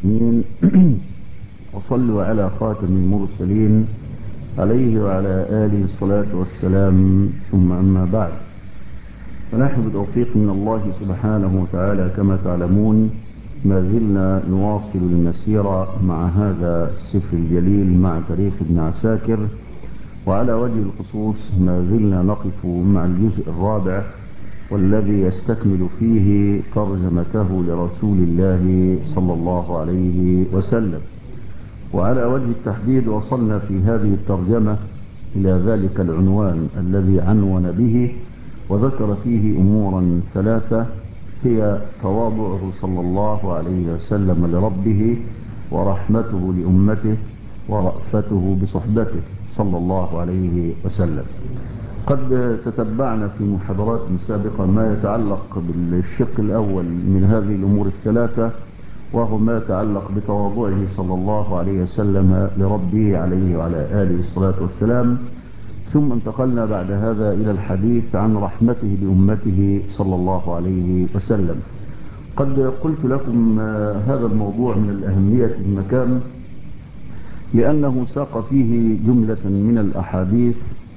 العالمين. وصلوا على خاتم المرسلين عليه وعلى آله الصلاة والسلام، ثم أما بعد، فنحن بتوفيق من الله سبحانه وتعالى كما تعلمون ما زلنا نواصل المسيرة مع هذا السفر الجليل مع تاريخ ابن عساكر، وعلى وجه الخصوص ما زلنا نقف مع الجزء الرابع والذي يستكمل فيه ترجمته لرسول الله صلى الله عليه وسلم. وعلى وجه التحديد وصلنا في هذه الترجمة إلى ذلك العنوان الذي عنون به وذكر فيه أمورا ثلاثة، هي تواضعه صلى الله عليه وسلم لربه، ورحمته لأمته، ورأفته بصحبته صلى الله عليه وسلم. قد تتبعنا في محاضرات سابقة ما يتعلق بالشق الأول من هذه الأمور الثلاثة، وهو ما يتعلق بتواضعه صلى الله عليه وسلم لربه عليه وعلى آله الصلاة والسلام. ثم انتقلنا بعد هذا إلى الحديث عن رحمته بأمته صلى الله عليه وسلم. قد قلت لكم هذا الموضوع من الأهمية المكان، لأنه ساق فيه جملة من الأحاديث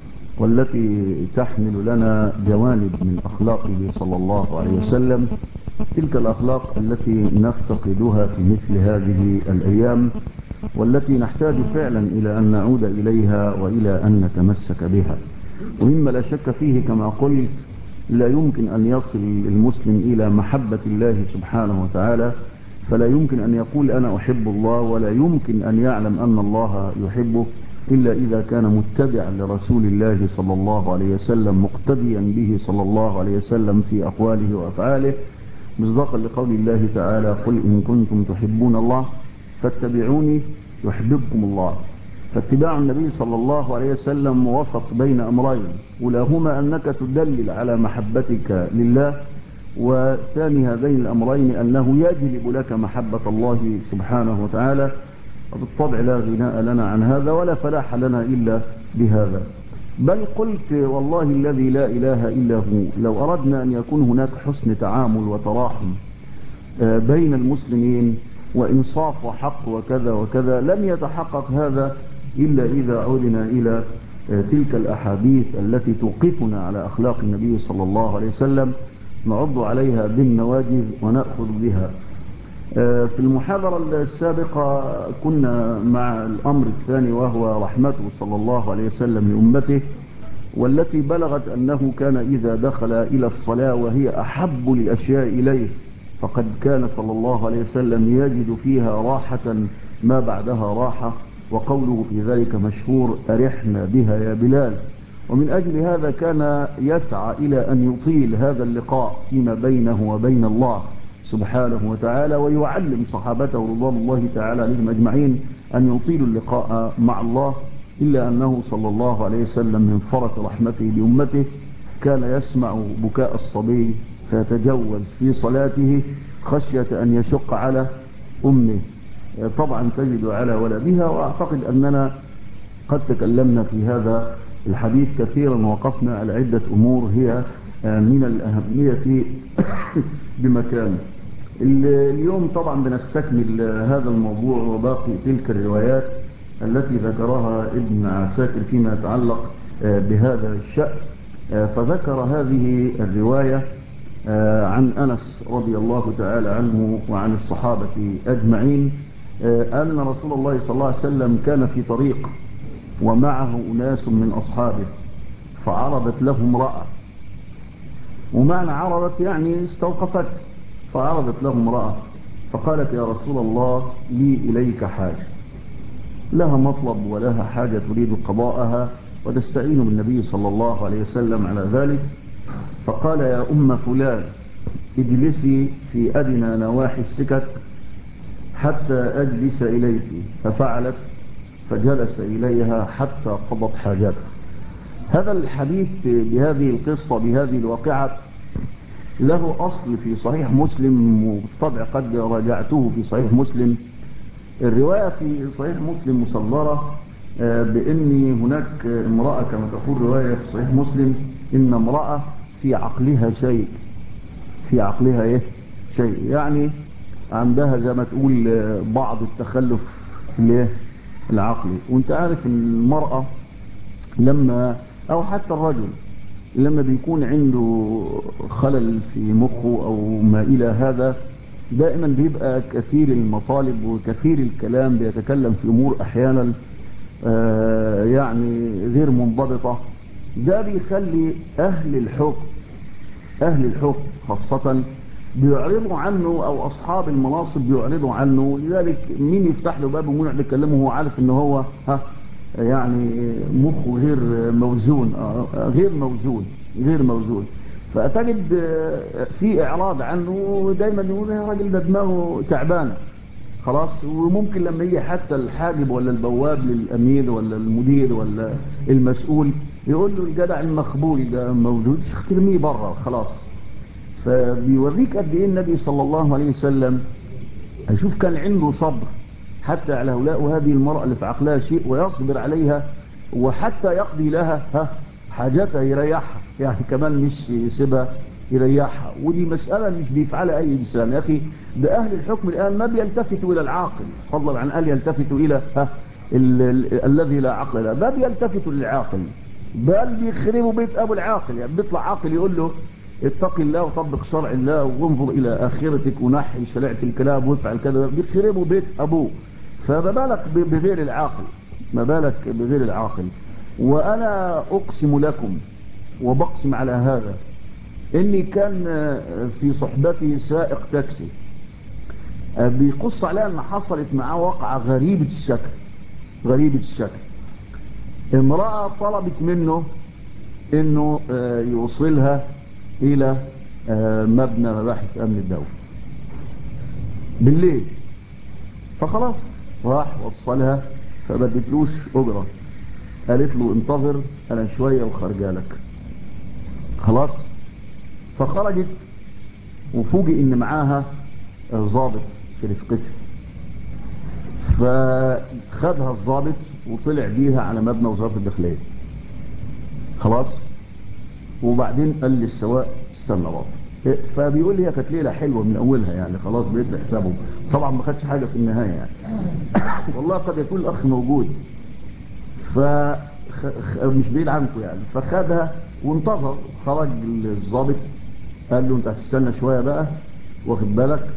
والتي تحمل لنا جوانب من أخلاقه صلى الله عليه وسلم، تلك الأخلاق التي نفتقدها في مثل هذه الأيام، والتي نحتاج فعلا إلى أن نعود إليها وإلى أن نتمسك بها. ومما لا شك فيه كما قلت، لا يمكن أن يصل المسلم إلى محبة الله سبحانه وتعالى، فلا يمكن أن يقول أنا أحب الله، ولا يمكن أن يعلم أن الله يحبه إلا إذا كان متبعا لرسول الله صلى الله عليه وسلم، مقتديا به صلى الله عليه وسلم في أقواله وأفعاله، مصداقا لقول الله تعالى: قل إن كنتم تحبون الله فاتبعوني يحببكم الله. فاتباع النبي صلى الله عليه وسلم وسط بين أمرين، أولاهما أنك تدلل على محبتك لله، وثاني هذين الأمرين أنه يجلب لك محبة الله سبحانه وتعالى. وبالطبع لا غناء لنا عن هذا ولا فلاح لنا إلا بهذا. بل قلت والله الذي لا إله إلا هو، لو أردنا أن يكون هناك حسن تعامل وتراحم بين المسلمين وإنصاف وحق وكذا وكذا، لم يتحقق هذا إلا إذا عودنا إلى تلك الأحاديث التي توقفنا على أخلاق النبي صلى الله عليه وسلم، نعض عليها بالنواجذ ونأخذ بها. في المحاضرة السابقة كنا مع الأمر الثاني، وهو رحمته صلى الله عليه وسلم لأمته، والتي بلغت أنه كان إذا دخل إلى الصلاة وهي أحب الأشياء إليه، فقد كان صلى الله عليه وسلم يجد فيها راحة ما بعدها راحة، وقوله في ذلك مشهور: أرحنا بها يا بلال. ومن أجل هذا كان يسعى إلى أن يطيل هذا اللقاء فيما بينه وبين الله سبحانه وتعالى، ويعلم صحابته رضوان الله تعالى عليهم أجمعين أن يطيلوا اللقاء مع الله، إلا أنه صلى الله عليه وسلم من فرط رحمته بأمته كان يسمع بكاء الصبي فيتجوز في صلاته خشية أن يشق على أمه، طبعا تجد على ولدها. وأعتقد أننا قد تكلمنا في هذا الحديث كثيرا، ووقفنا على عدة أمور هي من الأهمية بمكان. اليوم طبعا بنستكمل هذا الموضوع وباقي تلك الروايات التي ذكرها ابن عساكر فيما يتعلق بهذا الشأن. فذكر هذه الرواية عن أنس رضي الله تعالى عنه وعن الصحابة أجمعين أن رسول الله صلى الله عليه وسلم كان في طريق ومعه أناس من أصحابه، فعرضت له امرأة، ومعنى عرضت يعني استوقفت، فعرضت له امرأة فقالت: يا رسول الله لي إليك حاجة، لها مطلب ولها حاجة تريد قضاءها وتستعين بالنبي صلى الله عليه وسلم على ذلك. فقال: يا أم فلان اجلسي في أدنى نواحي السكك حتى أجلس إليك. ففعلت، فجلس إليها حتى قضت حاجتها. هذا الحديث بهذه القصة بهذه الواقعة له أصل في صحيح مسلم، وبالطبع قد راجعته في صحيح مسلم. الرواية في صحيح مسلم مصدرة بأن هناك امرأة، كما تقول رواية في صحيح مسلم، إن امرأة في عقلها شيء، في عقلها إيه؟ شيء، يعني عندها زي ما تقول بعض التخلف العقلي. وانت عارف المرأة لما او حتى الرجل لما بيكون عنده خلل في مخه او ما الى هذا دائما بيبقى كثير المطالب وكثير الكلام، بيتكلم في امور احيانا يعني غير منضبطة. ده بيخلي اهل الحكم خاصة بيعرضوا عنه او اصحاب المناصب بيعرضوا عنه. لذلك مين يفتح له باب ومين يكلمه وهو عارف ان هو يعني مخه غير موزون. فتجد في اعراض عنه دايما يقول يا راجل ده دماغه تعبانه خلاص. وممكن لما يجي حتى الحاجب ولا البواب للامير ولا المدير ولا المسؤول يقول له الجدع المخبولي ده موجود، ترميه بره خلاص. فبيوريك قد ايه النبي صلى الله عليه وسلم اشوف كان عنده صبر حتى على هؤلاء وهذه المرأة اللي في عقلها شيء ويصبر عليها، وحتى يقضي لها حاجاتها يريحها، يعني كمان مش يسيبها يريحها. ودي مسألة مش بيفعلها أي إنسان يا أخي. ده أهل الحكم الآن ما بيلتفتوا إلى العاقل، فضلا عن أن يلتفتوا إلى الذي لا عقل له، ما بيلتفتوا للعاقل، بل بيخربوا بيت أبو العاقل. يعني بيطلع عاقل يقول له اتق الله وطبق شرع الله وانظر إلى آخرتك ونحي شريعة الكلام وافعل كذا، بيخربوا بيت أبوه. فما بالك بغير العاقل، ما بالك بغير العاقل. وأنا أقسم لكم وبقسم على هذا إني كان في صحبتي سائق تاكسي بيقص عليها أن حصلت معاه واقعة غريبة الشكل. امرأة طلبت منه إنه يوصلها إلى مبنى مباحث أمن الدولة بالليل. فخلاص راح وصلها، فبدتلوش أجرة، قالت له انتظر أنا شوية وخرجالك. خلاص فخرجت وفوجئ إن معاها ضابط في رفقتها، فخدها الضابط وطلع بيها على مبنى وزارة الداخلية. خلاص وبعدين قال للسواق استنى بابا. فبيقول لي هي كانت ليله حلوه من اولها، يعني خلاص بقيت حسابه. طبعا ما خدش حاجه في النهايه يعني والله قد يكون الاخ موجود مش بعيد عنكم يعني. فخدها وانتظر، خرج الضابط قال له انت هتستنى شويه بقى واخد بالك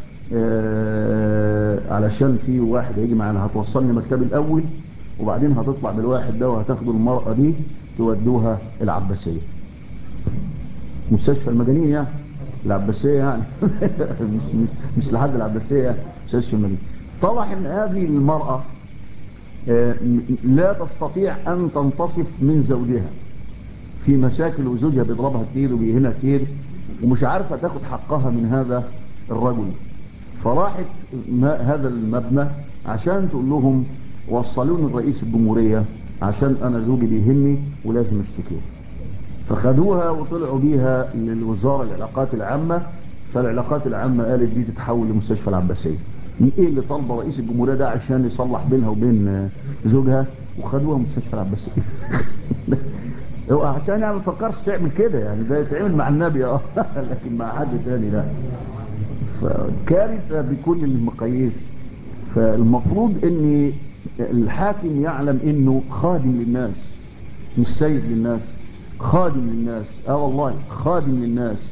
علشان في واحد هيجي معانا، هتوصلني مكتبي الاول وبعدين هتطلع بالواحد ده وهتاخدوا المرأة دي تودوها العباسية، مستشفى المجانين يعني، العباسية يعني مش لحد العباسية، مستشفى المجانين. طلع ان هذه المرأة لا تستطيع ان تنتصف من زوجها في مشاكل، وزوجها بيضربها كتير وبيهنها كتير ومش عارفة تاخد حقها من هذا الرجل. فراحت هذا المبنى عشان تقول لهم وصلوني رئيس الجمهورية عشان انا زوجي بيهني ولازم اشتكيه. فخدوها وطلعوا بيها للوزارة العلاقات العامة، فالعلاقات العامة قالت دي تتحول لمستشفى العباسية. ايه اللي طالبه رئيس الجمهورية ده عشان يصلح بينها وبين زوجها، وخدوها مستشفى العباسية عشان يعني ما فكرش تعمل كده، يعني ده يتعمل مع النبي لكن مع حد تاني لا. فكارثة بكل المقاييس. فالمفروض ان الحاكم يعلم انه خادم للناس مش سيد للناس، خادم للناس. والله خادم للناس.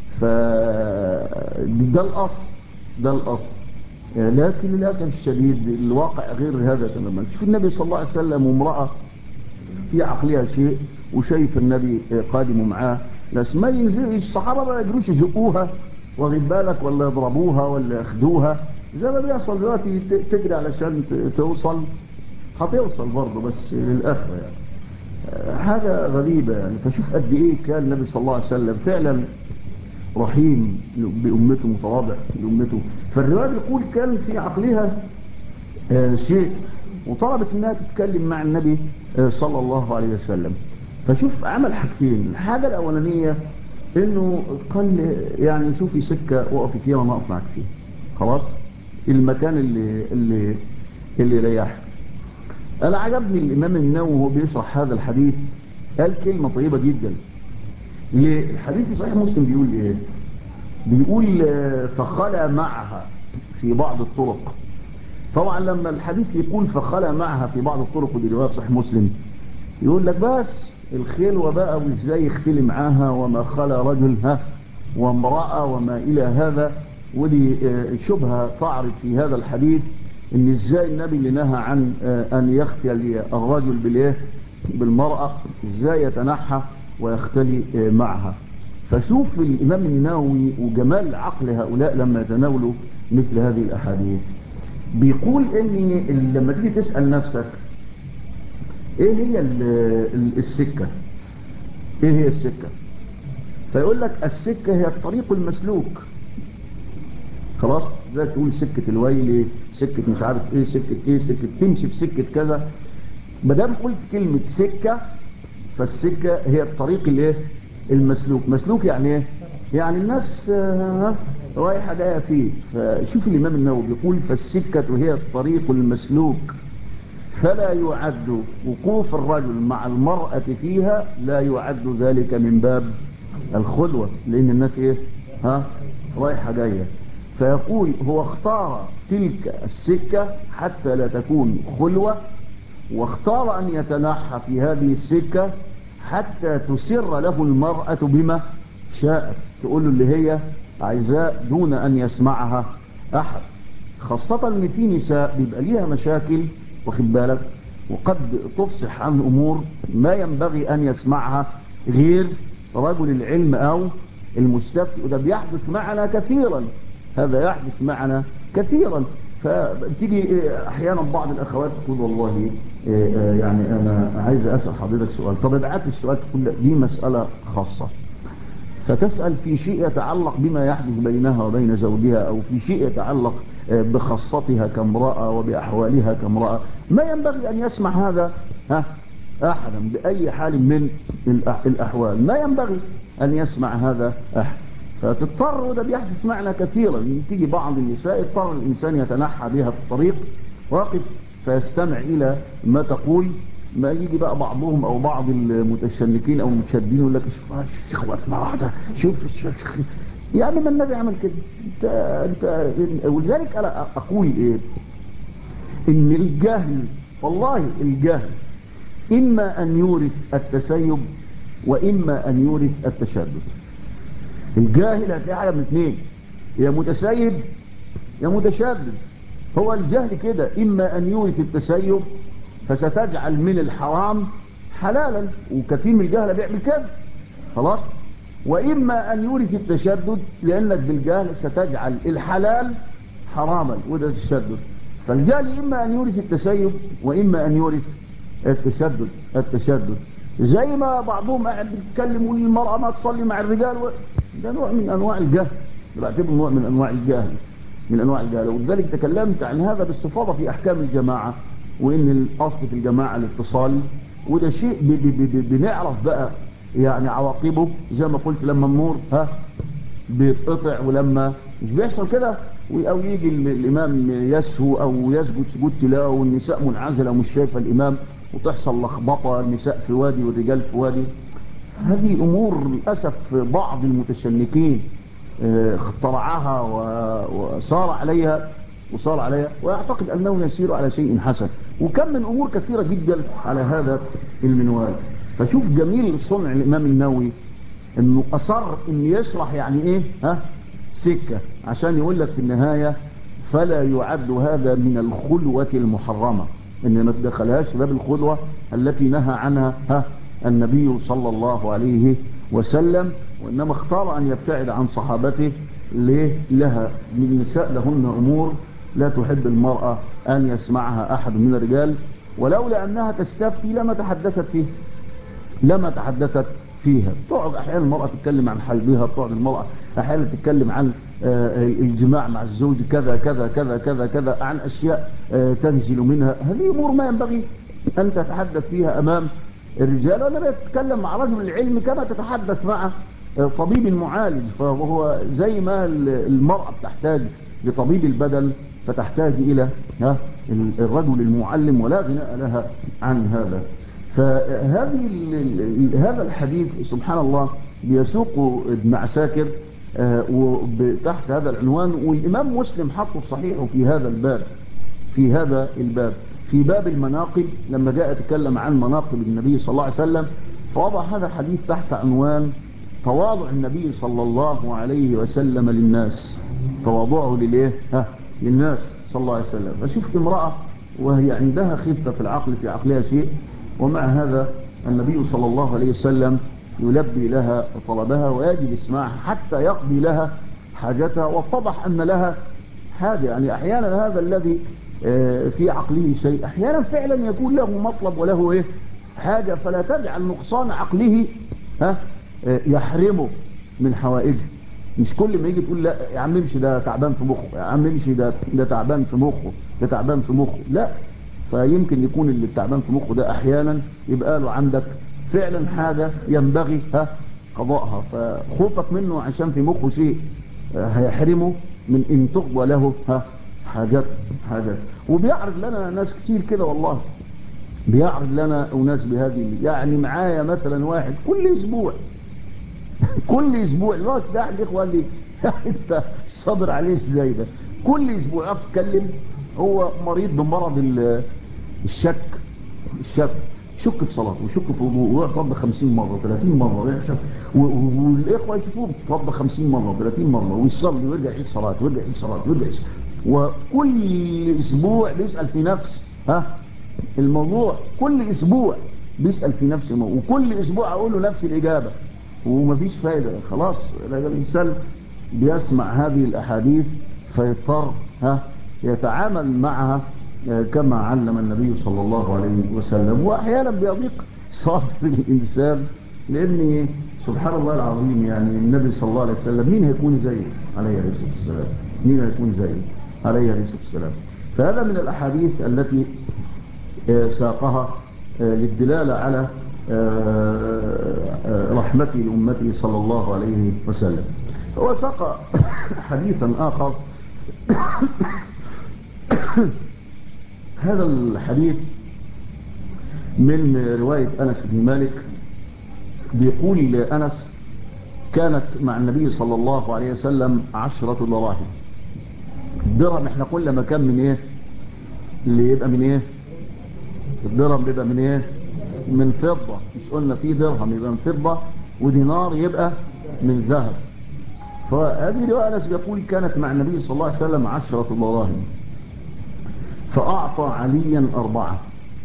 ده الأصل. لكن للأسف الشديد الواقع غير هذا تماما. شوف النبي صلى الله عليه وسلم وامرأة في عقلها شيء وشايف النبي قادم معاه، بس ما ينزل الصحابة ما يجروش يزقوها واخد بالك ولا يضربوها ولا ياخدوها زي ما بيحصل دلوقتي. تجري علشان توصل، هتوصل برضه بس للآخر يعني. حاجة غريبة يعني. فشوف قد ايه كان النبي صلى الله عليه وسلم فعلا رحيم بأمته، متواضع لأمته. فالرواية بيقول كان في عقلها شيء وطلبت انها تتكلم مع النبي صلى الله عليه وسلم. فشوف عمل حاجتين. الحاجة الأولانية انه قال يعني شوفي سكة وقفي فيها وانا اقف معك فيها، خلاص المكان اللي يريحك. أنا عجبني الإمام النووي وهو بيشرح هذا الحديث قال كلمة طيبة جدا. الحديث في صحيح مسلم بيقول إيه؟ بيقول فخلى معها في بعض الطرق. طبعا لما الحديث يقول فخلى معها في بعض الطرق، ودي رواية صحيح مسلم، يقول لك بس الخلوة بقى وازاي يختلي معاها وما خلى رجل وامرأة وما إلى هذا. ودي شبهة تعرض في هذا الحديث ان ازاي النبي اللي نهى عن ان يختلي الرجل بالمرأة ازاي يتنحى ويختلي معها. فشوف الإمام النووي وجمال عقل هؤلاء لما يتناولوا مثل هذه الأحاديث، بيقول ان لما تيجي تسأل نفسك ايه هي السكة، ايه هي السكة، فيقول لك السكة هي الطريق المسلوك. خلاص، زي تقول سكة الويل، سكة مش عارف ايه، سكة ايه، سكة تمشي في سكة كذا. مادام قلت كلمة سكة فالسكة هي الطريق الايه المسلوك. مسلوك يعني ايه؟ يعني الناس رايحة جاية فيه. فشوف الإمام النووي بيقول فالسكة هي الطريق المسلوك، فلا يعد وقوف الرجل مع المرأة فيها، لا يعد ذلك من باب الخلوة، لأن الناس ايه رايحة جاية. فيقول هو اختار تلك السكة حتى لا تكون خلوة، واختار أن يتنحى في هذه السكة حتى تسر له المرأة بما شاءت، تقول له اللي هي عايزاه دون أن يسمعها أحد. خاصة ان في نساء بيبقى ليها مشاكل، واخد بالك، وقد تفصح عن أمور ما ينبغي أن يسمعها غير رجل العلم أو المستفتي. وده بيحدث معنا كثيرا، هذا يحدث معنا كثيرا. فتيجي احيانا بعض الاخوات تقول والله يعني انا عايز اسال حضرتك سؤال. طب ابعت لي السؤال، تقول دي مساله خاصه، فتسال في شيء يتعلق بما يحدث بينها وبين زوجها، او في شيء يتعلق بخاصتها كامراه وباحوالها كامراه، ما ينبغي ان يسمع هذا احدا باي حال من الاحوال، ما ينبغي ان يسمع هذا احد. فتضطر، وده بيحدث معنا كثيرا، تيجي بعض النساء يضطر الإنسان يتنحى بها في الطريق واقف فيستمع إلى ما تقول. ما يجي بقى بعضهم أو بعض المتشنكين أو المتشدين يقول لك شوف الشيخ واقف مع واحدة، شوف الشيخ. يعني ما النبي عمل كده؟ انت ولذلك أنا أقول إيه؟ إن الجهل، والله الجهل إما أن يورث التسيب وإما أن يورث التشدد. الجاهل هتلاقي حاجه من اثنين، يا متسيب يا متشدد. هو الجهل كده، اما ان يورث التسيب فستجعل من الحرام حلالا، وكثير من الجهل بيعمل كده، خلاص، واما ان يورث التشدد لانك بالجهل ستجعل الحلال حراما، وده التشدد. فالجهل اما ان يورث التسيب واما ان يورث التشدد. زي ما بعضهم قاعد بيتكلم يقول المرأة ما تصلي مع الرجال ده نوع من انواع الجهل، بعتبره نوع من انواع الجهل، من انواع الجهل. ولذلك تكلمت عن هذا باستفاضة في احكام الجماعة، وان الاصل في الجماعة الاتصال، وده شيء بنعرف بقى يعني عواقبه، زي ما قلت لما النور بيتقطع، ولما مش بيحصل كده او يجي الامام يسهو او يسجد سجود تلاوه والنساء منعزله ومش شايفه الامام، وتحصل لخبطه، النساء في وادي والرجال في وادي. هذه امور للاسف بعض المتشنكين اخترعها وصار عليها ويعتقد انه يسير على شيء حسن، وكم من امور كثيره جدا على هذا المنوال. فشوف جميل صنع الامام النووي انه اصر ان يشرح يعني ايه سكة، عشان يقول لك في النهاية فلا يعد هذا من الخلوة المحرمة، ان ما تدخلهاش باب الخلوة التي نهى عنها النبي صلى الله عليه وسلم، وانما اختار ان يبتعد عن صحابته. ليه؟ لها من النساء لهن امور لا تحب المرأة ان يسمعها احد من الرجال، ولولا انها تستفتي لما تحدثت فيها. تقعد احيانا المرأة تتكلم عن حيضها، تقعد المرأة احيانا تتكلم عن الجماع مع الزوج كذا كذا كذا كذا كذا، عن اشياء تنزل منها. هذه امور ما ينبغي ان تتحدث فيها امام الرجال، ولا تتكلم مع رجل العلم كما تتحدث مع طبيب معالج. فهو زي ما المرأة بتحتاج لطبيب البدن فتحتاج الى الرجل المعلم، ولا غناء لها عن هذا. هذا الحديث سبحان الله بيسوق ابن عساكر وتحت هذا العنوان، والإمام مسلم حطه في صحيحه في هذا الباب في باب المناقب، لما جاء يتكلم عن مناقب النبي صلى الله عليه وسلم، فوضع هذا الحديث تحت عنوان تواضع النبي صلى الله عليه وسلم للناس. تواضعه للناس صلى الله عليه وسلم. فشفت امرأة وهي عندها خفة في العقل، في عقلها شيء، ومع هذا النبي صلى الله عليه وسلم يلبي لها طلبها ويجلس معها حتى يقضي لها حاجتها، واتضح أن لها حاجة. يعني أحيانا هذا الذي في عقله شيء أحيانا فعلا يكون له مطلب وله حاجة، فلا تجعل نقصان عقله يحرمه من حوائجه. مش كل ما يجي تقول لا يا عم امشي ده تعبان في مخه، يا عم امشي ده تعبان في مخه، ده تعبان في مخه، لا. فيمكن يكون اللي تعبان في مخه ده احيانا يبقى له عندك فعلا حاجة ينبغي قضاءها، فخوفك منه عشان في مخه شيء هيحرمه من ان تقضى له حاجات. وبيعرض لنا ناس كتير كده والله، بيعرض لنا أناس بهذه. يعني معايا مثلا واحد كل اسبوع الوقت ده احد الاخوه قال لي انت صابر عليه ازاي ده؟ كل اسبوع يقف يتكلم، هو مريض بمرض الشك. يشك في صلاته ويشك في وضوءه، ويقعد يتوضى 50 مره 30 مره ويحشك، والاخوه يشوفوه بيتوضى 50 مره 30 مره ويصلي ويرجع يعيد صلاه ويرجع يعيد صلاه ويرجع يعيد. وكل اسبوع بيسال في نفس الموضوع، كل اسبوع بيسال في نفس الموضوع، وكل اسبوع اقول له نفس الاجابه ومفيش فايده. خلاص الانسان بيسمع هذه الاحاديث فيضطر يتعامل معها كما علم النبي صلى الله عليه وسلم. واحيانا بيضيق صدر الانسان، لان سبحان الله العظيم يعني النبي صلى الله عليه وسلم مين هيكون زيه عليه الصلاه والسلام؟ مين هيكون زيه عليه الصلاه والسلام؟ فهذا من الاحاديث التي ساقها للدلاله على رحمته لامته صلى الله عليه وسلم. وساق حديثا اخر. هذا الحديث من رواية أنس بن مالك، بيقول أنس كانت مع النبي صلى الله عليه وسلم 10 دراهم. الدرهم احنا قلنا مكان من اللي يبقى من الدرهم بيبقى من من فضة. مش قلنا في درهم يبقى من فضة ودينار يبقى من ذهب. فهذه رواية أنس بيقول كانت مع النبي صلى الله عليه وسلم 10 دراهم، فأعطى عليا 4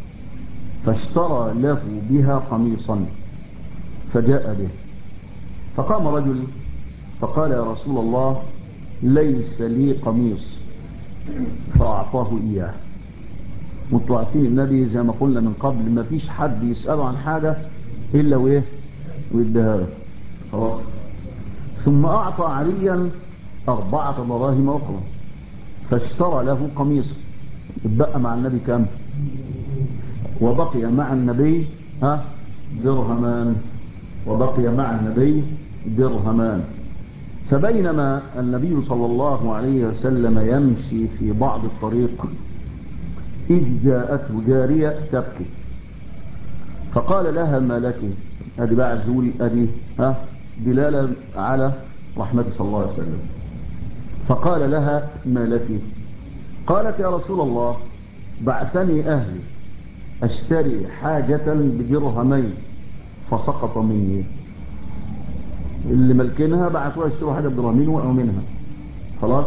فاشترى له بها قميصا فجاء به. فقام رجل فقال يا رسول الله ليس لي قميص، فأعطاه إياه. وانتوا عارفين النبي زي ما قلنا من قبل ما فيش حد يسأله عن حاجة إلا ويديها له. خلاص. ثم أعطى عليا 4 دراهم أخرى فاشترى له قميصا. اتبقى مع النبي كم؟ وبقي مع النبي درهمان. وبقي مع النبي درهمان. فبينما النبي صلى الله عليه وسلم يمشي في بعض الطريق إذ جاءته جارية تبكي، فقال لها ما لك؟ ادي بقى عزول، ادي دلالة على رحمة صلى الله عليه وسلم. فقال لها ما لك؟ قالت يا رسول الله بعثني أهلي أشتري حاجة بدرهمين فسقط مني. اللي ملكينها بعثوها يشتروا حاجة بدرهمين وقعوا منها. خلاص.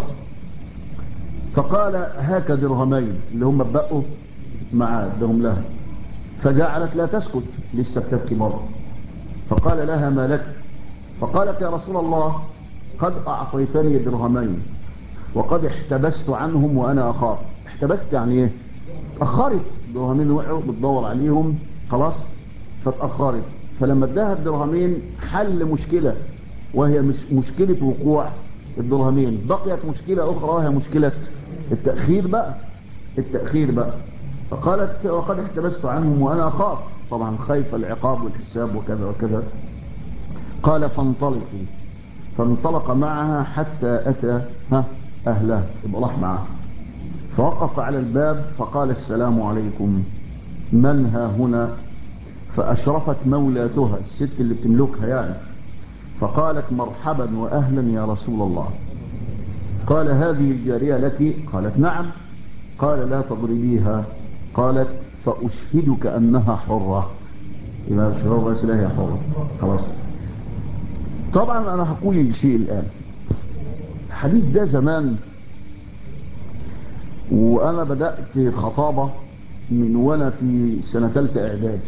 فقال هاك درهمين اللي هم بقوا معاه ادهم لها. فجعلت لا تسكت لسه بتبكي مرة. فقال لها ما لك؟ فقالت يا رسول الله قد أعطيتني درهمين وقد احتبست عنهم وأنا أخاف. احتبست يعني أخرت. درهمين وقعوا بتدور عليهم خلاص فتأخرت. فلما اداها الدرهمين حل مشكلة، وهي مش مشكلة وقوع الدرهمين، بقيت مشكلة أخرى وهي مشكلة التأخير بقى. فقالت وقد احتبست عنهم وأنا أخاف، طبعا خايف العقاب والحساب وكذا وكذا. قال فانطلقي. فانطلق معها حتى أتى أهله، يبقى راح معها. فوقف على الباب فقال السلام عليكم، من ها هنا؟ فأشرفت مولاتها الست اللي بتملكها يعني، فقالت مرحبا وأهلا يا رسول الله. قال هذه الجارية لك؟ قالت نعم. قال لا تضربيها. قالت فأشهدك أنها حرة. يبقى مش حرة بس، لا هي حرة خلاص. طبعا أنا هقول الشيء الآن. الحديث ده زمان وأنا بدأت خطابة من وأنا في سنة ثالثة إعدادي،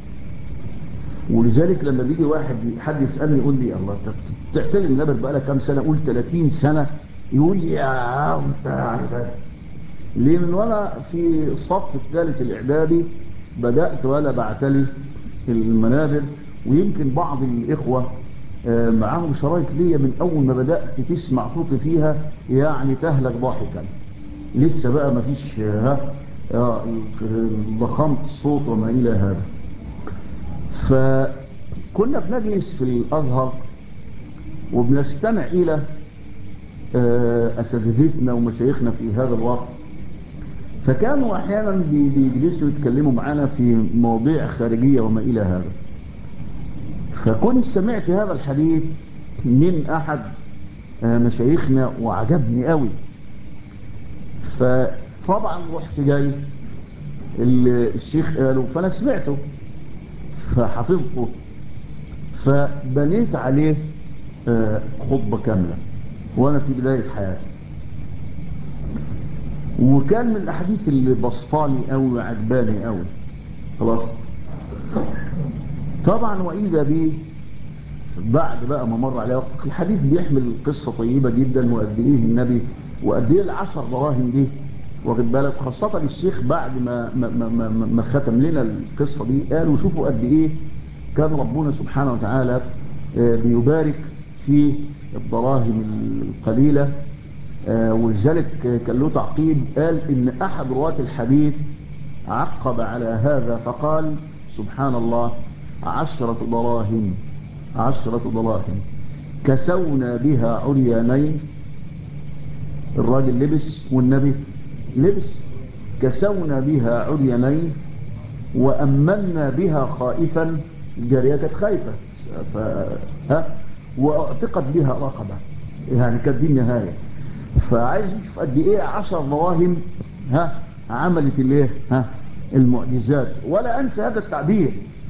ولذلك لما بيجي حد يسألني يقول لي الله تعتلم النبر بقى لك كام سنة؟ أقول 30 سنة. يقول لي يا أنت يعني ده ليه؟ من وأنا في الصف الثالث الإعدادي بدأت وأنا بعتلي المنابر، ويمكن بعض الإخوة معاهم شرايط ليا من أول ما بدأت تسمع صوتي فيها يعني تهلك ضاحكا. لسه بقى ما فيش ضخامة الصوت وما إلى هذا. فكنا بنجلس في الأزهر وبنستمع إلى أساتذتنا ومشايخنا في هذا الوقت، فكانوا أحيانا بيجلسوا يتكلموا معنا في مواضيع خارجية وما إلى هذا. فكنت سمعت هذا الحديث من أحد مشايخنا وعجبني قوي، فطبعا رحت جاي الشيخ قاله فأنا سمعته فحفظته، فبنيت عليه خطبة كاملة وأنا في بداية حياتي. وكان من الأحاديث اللي بسطاني قوي وعجباني قوي خلاص. طبعا وإذا به بعد بقى ما مر عليه وقت الحديث بيحمل قصة طيبة جدا، وقد ايه النبي وقد ايه ال10 دراهم دي واخد بالك. خاصة الشيخ بعد ما ختم لنا القصة دي قال وشوفوا قد ايه كان ربنا سبحانه وتعالى بيبارك في الدراهم القليلة. ولذلك كان له تعقيب، قال ان احد رواة الحديث عقب على هذا فقال سبحان الله 10 دراهم 10 دراهم كسونا بها عريانين. الراجل لبس والنبي لبس. كسونا بها عريانين وأمنا بها خائفا. الجارية كانت خايفة واعتقد بها رقبة، يعني كانت دي النهاية. فعايز نشوف قد ايه 10 دراهم عملت الايه المعجزات. ولا انسى هذا التعبير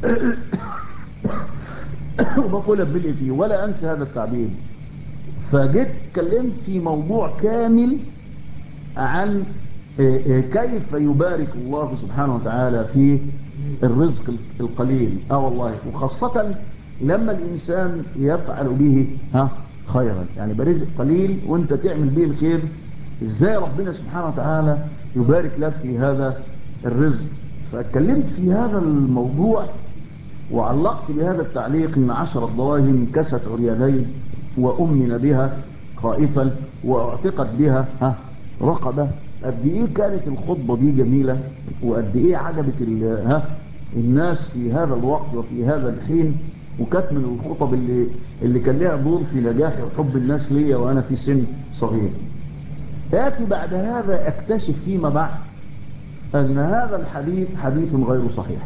وبقول بلقي فيه ولا انسى هذا التعبير. فجيت اتكلمت في موضوع كامل عن كيف يبارك الله سبحانه وتعالى في الرزق القليل. والله، وخاصة لما الإنسان يفعل به خيرا، يعني برزق قليل وانت تعمل به الخير، ازاي ربنا سبحانه وتعالى يبارك لك في هذا الرزق. فاتكلمت في هذا الموضوع وعلقت بهذا التعليق ان 10 دراهم كست عريانين وأمن بها خائفا واعتقد بها رقبة. قد ايه كانت الخطبة دي جميلة، وقد ايه عجبت الناس في هذا الوقت وفي هذا الحين. وكانت من الخطب اللي كان لها دور في نجاحي وحب الناس ليا وانا في سن صغير. آتي بعد هذا اكتشف فيما بعد ان هذا الحديث حديث غير صحيح.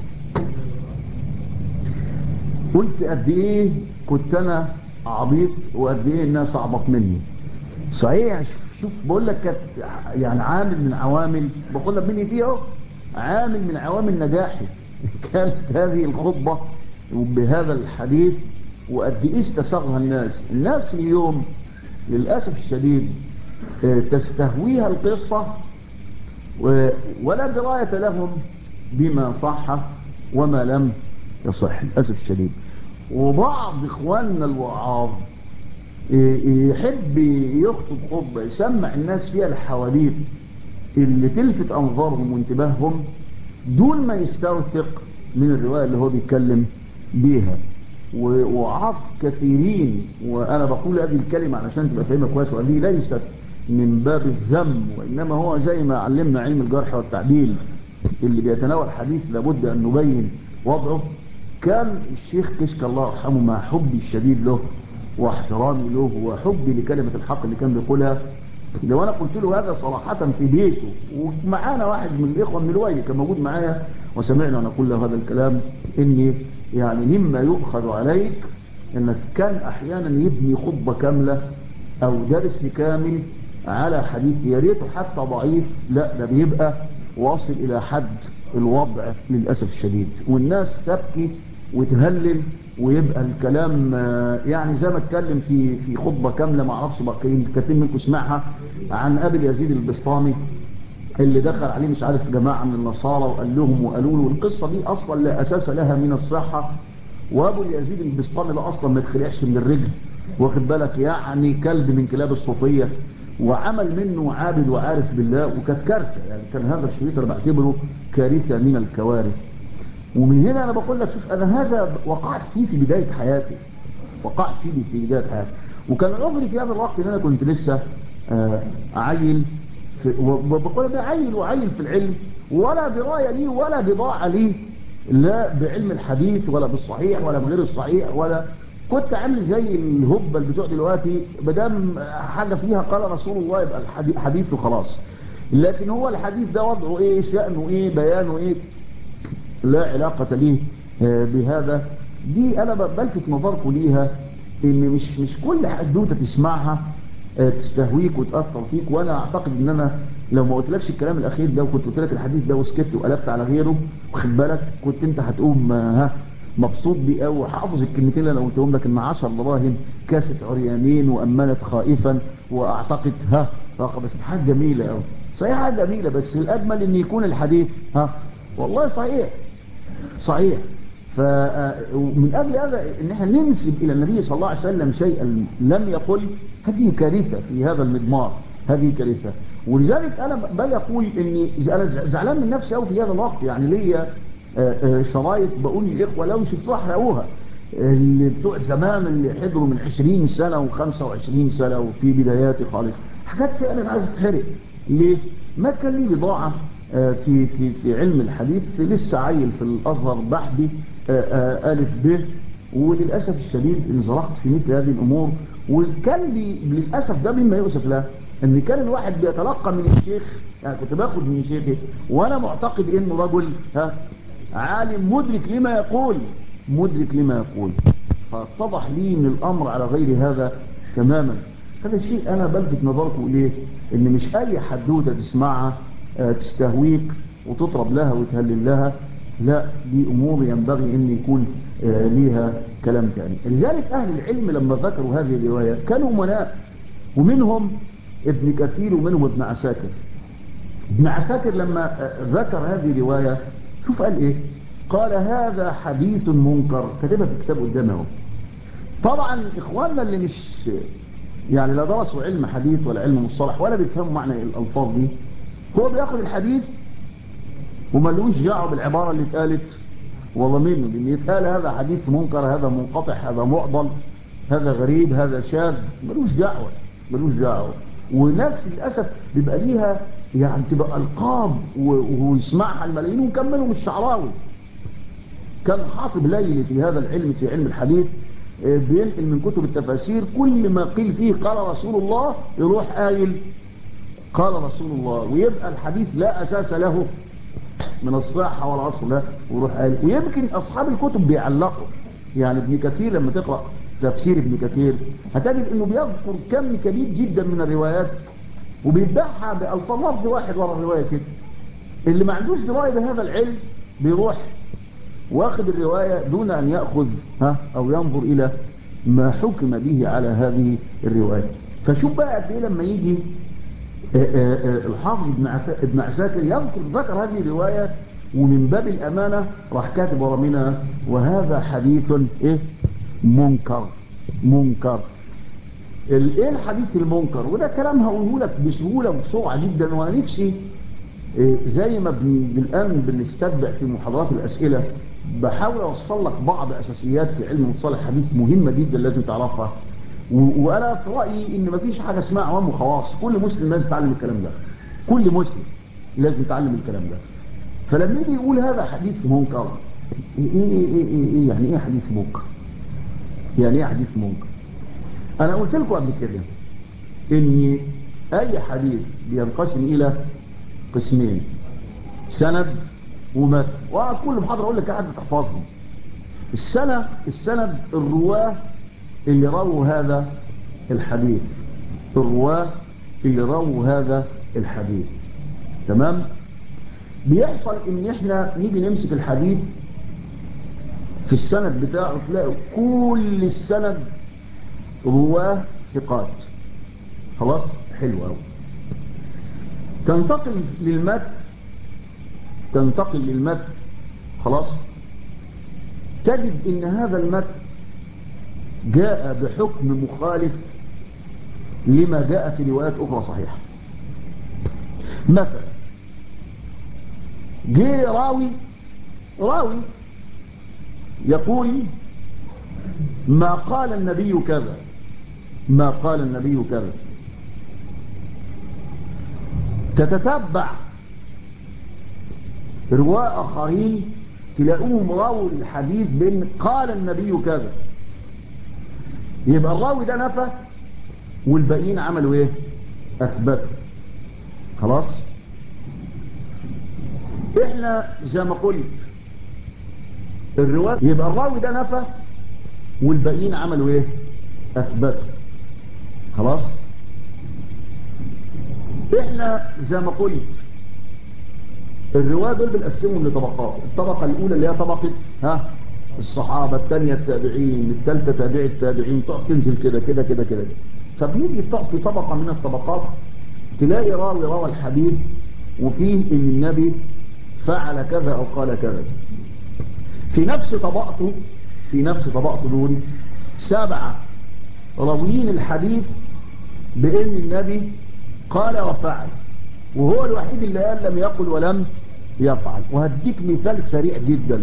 قلت قد ايه كنت انا عبيط وقد ايه الناس اعبط مني. صحيح، شوف بقول لك كانت يعني عامل من عوامل بقول لك مني فيه عامل من عوامل نجاحي كانت هذه الخطبة وبهذا الحديث. وقد ايه استساغها الناس اليوم للأسف الشديد تستهويها القصة ولا دراية لهم بما صح وما لم يصح للأسف الشديد. وبعض إخواننا الوعاظ يحب يخطب خطبة يسمع الناس فيها الحواديت اللي تلفت أنظارهم وانتباههم دون ما يستوثق من الرواية اللي هو بيتكلم بيها. وعاظ كثيرين، وأنا بقول هذه الكلمة علشان تبقى فاهمها كويس، وهذه ليست من باب الذم، وإنما هو زي ما علمنا علم الجرح والتعديل اللي بيتناول حديث لابد أن نبين وضعه. كان الشيخ كشك الله يرحمه مع حبي الشديد له واحترامي له وحبي لكلمة الحق اللي كان بيقولها، لو أنا قلت له هذا صراحة في بيته ومعانا واحد من الإخوة من الوالي كان موجود معايا وسمعنا أن أقول له هذا الكلام، إني يعني مما يؤخذ عليك انك كان احيانا يبني خطبة كاملة او درس كامل على حديث يا ريته حتى ضعيف، لا ده بيبقى واصل الى حد الوضع للأسف الشديد، والناس تبكي وتهلل، ويبقى الكلام يعني زي ما اتكلم في خطبة كاملة، ما اعرفش باقيين كثير منكم سمعها، عن ابي يزيد البسطامي اللي دخل عليه مش عارف جماعة من النصارى وقال لهم وقالوا له. القصة دي اصلا لا اساس لها من الصحة، وابو يزيد البسطامي ده اصلا ما يتخلعش من الرجل، واخد بالك، يعني كلب من كلاب الصوفية، وعمل منه عابد وعارف بالله، وكانت كارثة. يعني كان هذا الشريط انا بعتبره كارثة من الكوارث. ومن هنا انا بقول لك شوف، انا هذا وقعت فيه في بداية حياتي، وقعت فيه في بداية حياتي، وكان عذري في هذا الوقت ان انا كنت لسه عيل، وبقول ده عيل وعيل في العلم، ولا دراية لي ولا بضاعة لي، لا بعلم الحديث ولا بالصحيح ولا بغير الصحيح، ولا كنت عامل زي الهبة اللي بتوع دلوقتي، بدام حاجة فيها قال رسول الله يبقى الحديث وخلاص. لكن هو الحديث ده وضعه ايه، شأنه ايه، بيانه ايه، لا علاقة ليه بهذا. دي انا بلفت نظركم ليها، ان مش كل حدوته تسمعها تستهويك وتأثر فيك. وانا اعتقد ان انا لو ما قلتلكش الكلام الاخير ده وكنت قلت لك الحديث ده وسكت وقلبت على غيره، واخد بالك، كنت انت هتقوم مبسوط بيه قوي وحافظ الكلمتين اللي انا قلتهم لك، ان 10 دراهم كاسة عريانين وامنت خائفا واعتقد رقم. بس حاجه جميله قوي، صحيح حاجه جميله، بس الاجمل ان يكون الحديث والله صحيح صحيح. فمن أجل هذا ان احنا ننسب الى النبي صلى الله عليه وسلم شيئا لم يقل، هذه كارثة في هذا المضمار، هذه كارثة. ولذلك انا باجي اقول اني انا زعلان من نفسي قوي في هذا الوقت. يعني ليا شرايط بقول للاخوه لو شفتوها احرقوها، اللي بتوع زمان اللي حضروا من 20 سنة و25 سنة وفي بداياتي خالص، حاجات فعلا عايزه تتحرق. ليه؟ ما كان لي بضاعة في علم الحديث، لسه عيل في الازهر بحبي الف ب، وللاسف الشديد انزلقت في مثل هذه الامور. وكان للاسف ده مما يؤسف له، ان كان الواحد بيتلقى من الشيخ، يعني كنت باخد من شيخي وانا معتقد انه رجل عالم مدرك لما يقول، مدرك لما يقول، فاتضح لي ان الامر على غير هذا تماما. هذا الشيء انا بلفت نظركم اليه، ان مش اي حدوته تسمعها تستهويك وتطرب لها وتهلل لها، لا دي امور ينبغي ان يكون ليها كلام ثاني. لذلك اهل العلم لما ذكروا هذه الروايه كانوا امناء، ومنهم ابن كثير ومنهم ابن عساكر. ابن عساكر لما ذكر هذه الروايه شوف قال ايه، قال هذا حديث منكر، كتبها في كتاب قدامه. طبعا اخواننا اللي مش يعني لا درسوا علم حديث ولا علم مصطلح ولا بيفهموا معنى الالفاظ دي، هو بياخد الحديث وملوش دعوه بالعباره اللي اتقالت وضمينه، لان يتقال هذا حديث منكر، هذا منقطع، هذا معضل، هذا غريب، هذا شاذ، ملوش دعوه، ملوش دعوه. وناس للاسف بيبقى ليها يعني تبقى القاب ويسمعها الملايين ومكملوا من الشعراوي. كان حاطب ليلي في هذا العلم، في علم الحديث، بينقل من كتب التفاسير كل ما قيل فيه قال رسول الله يروح قايل قال رسول الله، ويبقى الحديث لا أساس له من الصحة ولا أصل له، ويروح قايل. ويمكن أصحاب الكتب بيعلقوا، يعني ابن كثير لما تقرأ تفسير ابن كثير هتجد انه بيذكر كم كبير جدا من الروايات وبيتبعها بألفاظ لفظ واحد ورا الرواية كده. اللي ما عندوش دراية بهذا العلم بيروح واخد الرواية دون أن يأخذ أو ينظر إلى ما حكم به على هذه الرواية. فشوف بقى قد إيه لما يجي الحافظ ابن عساكر ذكر هذه الرواية، ومن باب الأمانة راح كاتب ورا منها وهذا حديث منكر. منكر ايه الحديث المنكر؟ وده كلام هقوله لك بسهولة وبسرعة جدا، وانا نفسي زي ما بالآن بنستتبع في محاضرات الأسئلة بحاول أوصل لك بعض أساسيات في علم مصطلح الحديث مهمة جدا لازم تعرفها. وأنا في رأيي إن مفيش حاجة اسمها عوام وخواص، كل مسلم لازم يتعلم الكلام ده، كل مسلم لازم يتعلم الكلام ده. فلما يجي يقول هذا حديث منكر، إيه يعني إيه حديث منكر؟ يعني إيه حديث منكر؟ أنا قلت لكم قبل كده إن أي حديث بينقسم إلى قسمين، سند ومتن، وكل محاضرة أقول لك أحد تحفظهم. السند الرواه اللي رووا هذا الحديث، الرواة اللي رووا هذا الحديث. تمام؟ بيحصل ان احنا نيجي نمسك الحديث في السند بتاعه تلاقي كل السند رواه ثقات. خلاص؟ حلو قوي. تنتقل للمتن. خلاص؟ تجد ان هذا المتن جاء بحكم مخالف لما جاء في روايات اخرى صحيحه. مثلا جاء راوي يقول ما قال النبي كذا، ما قال النبي كذا. تتتبع رواة آخرين تلاقوهم راووا الحديث بين قال النبي كذا، يبقى الراوي ده نفى والباقيين عملوا ايه؟ اثبتوا. خلاص؟ احنا زي ما قلت الرواة، يبقى الراوي ده نفى والباقيين عملوا ايه؟ اثبتوا. خلاص؟ احنا زي ما قلت الرواة دول بنقسمهم لطبقات. الطبقة الاولى اللي هي طبقة الصحابة، الثانية التابعين، الثالثة تابعي التابعين، تقعد تنزل كده كده كده كده. فبنيجي في طبقة من الطبقات تلاقي راوي روى الحديث وفيه ان النبي فعل كذا او قال كذا. في نفس طبقته دول 7 راويين الحديث بان النبي قال وفعل، وهو الوحيد اللي قال لم يقل ولم يفعل. وهديك مثال سريع جدا.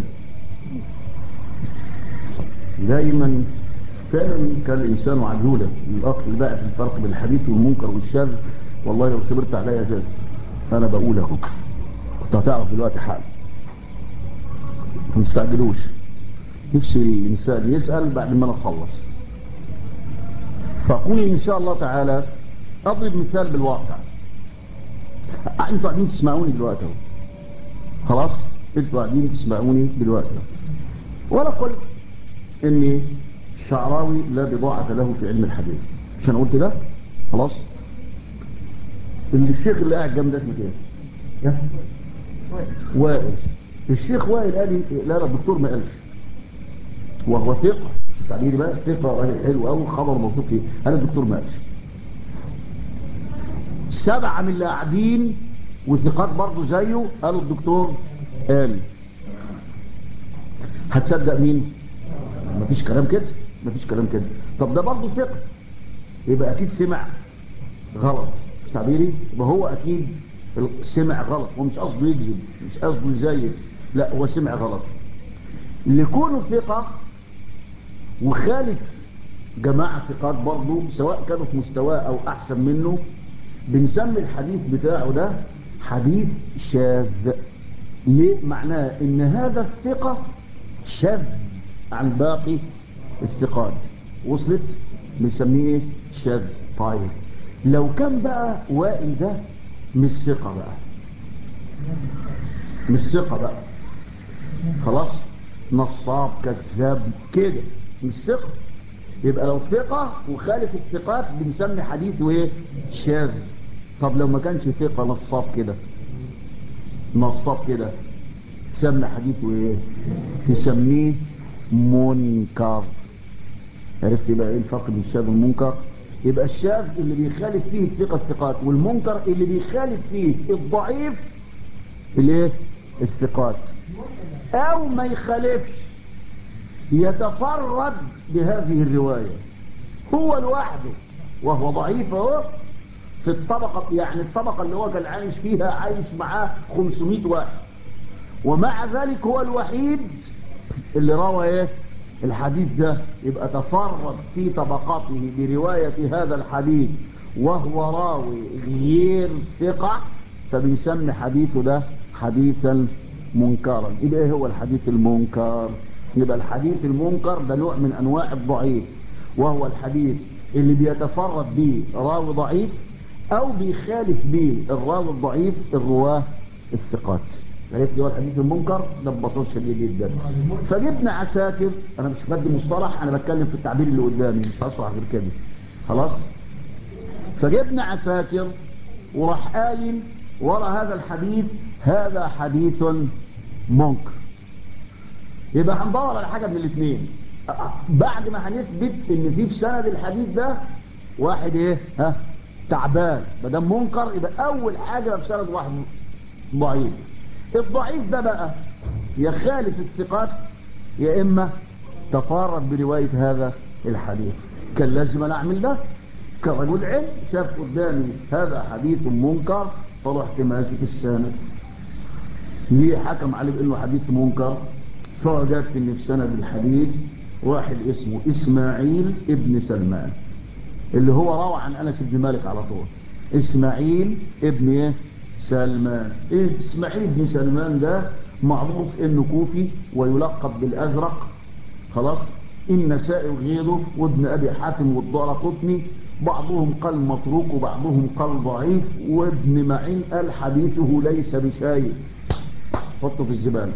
دايما فعلا كان الانسان عجولا. الاخ اللي بقى في الفرق بين الحديث والمنكر والشاذ، والله لو صبرت عليا كده انا بقول اهو كنت هتعرف دلوقتي حالا. ما تستعجلوش، نفسي الانسان يسال بعد ما انا اخلص. فاقول ان شاء الله تعالى اضرب مثال بالواقع. انتوا قاعدين تسمعوني دلوقتي اهو. خلاص؟ انتوا قاعدين تسمعوني دلوقتي اهو. ولا قلت ان الشعراوي لا بضاعة له في علم الحديث، مش انا قلت ده؟ خلاص؟ اللي الشيخ اللي قاعد جنب ده اسمه ايه؟ وائل. الشيخ وائل قال لا الدكتور ما قالش، وهو ثقة. التعبير بقى ثقة راجل حلو قوي، خبر موثوق فيه. قال الدكتور ما قالش. 7 من اللي قاعدين وثقات برضه زيه قالوا الدكتور قال. هتصدق مين؟ مفيش كلام كده، مفيش كلام كده. طب ده برضه ثقة، يبقى اكيد سمع غلط. تعبيري يبقى هو اكيد سمع غلط. هو مش قصده يكذب، مش قصده يزيف، لا هو سمع غلط. اللي يكونوا ثقة وخالف جماعة ثقات برضه سواء كانوا في مستواه او احسن منه، بنسمي الحديث بتاعه ده حديث شاذ. ليه؟ معناه ان هذا الثقة شاذ عن باقي الثقات. وصلت؟ بنسميه شاذ. طيب لو كان بقى وائل ده مش ثقة بقى، مش ثقة بقى، خلاص، نصاب كذاب كده، مش ثقة. يبقى لو ثقة وخالف الثقات بنسمي حديثه ايه؟ شاذ. طب لو ما كانش ثقة نصاب كده تسمي حديثه ايه؟ تسميه منكر. عرفت بقى ايه الفرق بين الشاذ والمنكر؟ يبقى الشاذ اللي بيخالف فيه الثقات، والمنكر اللي بيخالف فيه الضعيف الايه؟ الثقات. او ما يخالفش، يتفرد بهذه الرواية هو لوحده وهو ضعيف اهو في الطبقة، يعني الطبقة اللي هو كان عايش فيها عايش معاه 500 واحد، ومع ذلك هو الوحيد اللي روى ايه؟ الحديث ده. يبقى تفرد في طبقاته برواية هذا الحديث وهو راوي غير ثقة، فبنسمي حديثه ده حديثا منكرا. يبقى ايه هو الحديث المنكر؟ يبقى الحديث المنكر ده نوع من انواع الضعيف، وهو الحديث اللي بيتفرد به راوي ضعيف او بيخالف به الراوي الضعيف الرواه الثقات. عرفت هو الحديث المنكر ده ببساطه شديد جدا. فجبنا عساكر، انا مش بدي مصطلح، انا بتكلم في التعبير اللي قدامي مش هشرح غير كده خلاص. فجبنا عساكر وراح قايل ورا هذا الحديث هذا حديث منكر. يبقى هندور على حاجه من الاثنين بعد ما هنثبت ان في سند الحديث ده واحد ايه تعبان. ما دام منكر يبقى اول حاجه في سند واحد ضعيف. الضعيف ده بقى يخالف الثقات يا اما تفرد بروايه هذا الحديث. كان لازم انا اعمل ده كرجل علم، شاف قدامي هذا حديث منكر فرحت ماسك السند. ليه حكم عليه بانه حديث منكر؟ فوجدت ان في سند الحديث واحد اسمه اسماعيل ابن سلمان اللي هو روى عن انس بن مالك على طول. اسماعيل ابن ايه؟ سلمان. اسماعيل بن سلمان ده معروف انه كوفي ويلقب بالازرق خلاص. النسائي وغيره وابن ابي حاتم والدارقطني بعضهم قال متروك وبعضهم قال ضعيف، وابن معين قال حديثه ليس بشيء، حطه في الزباله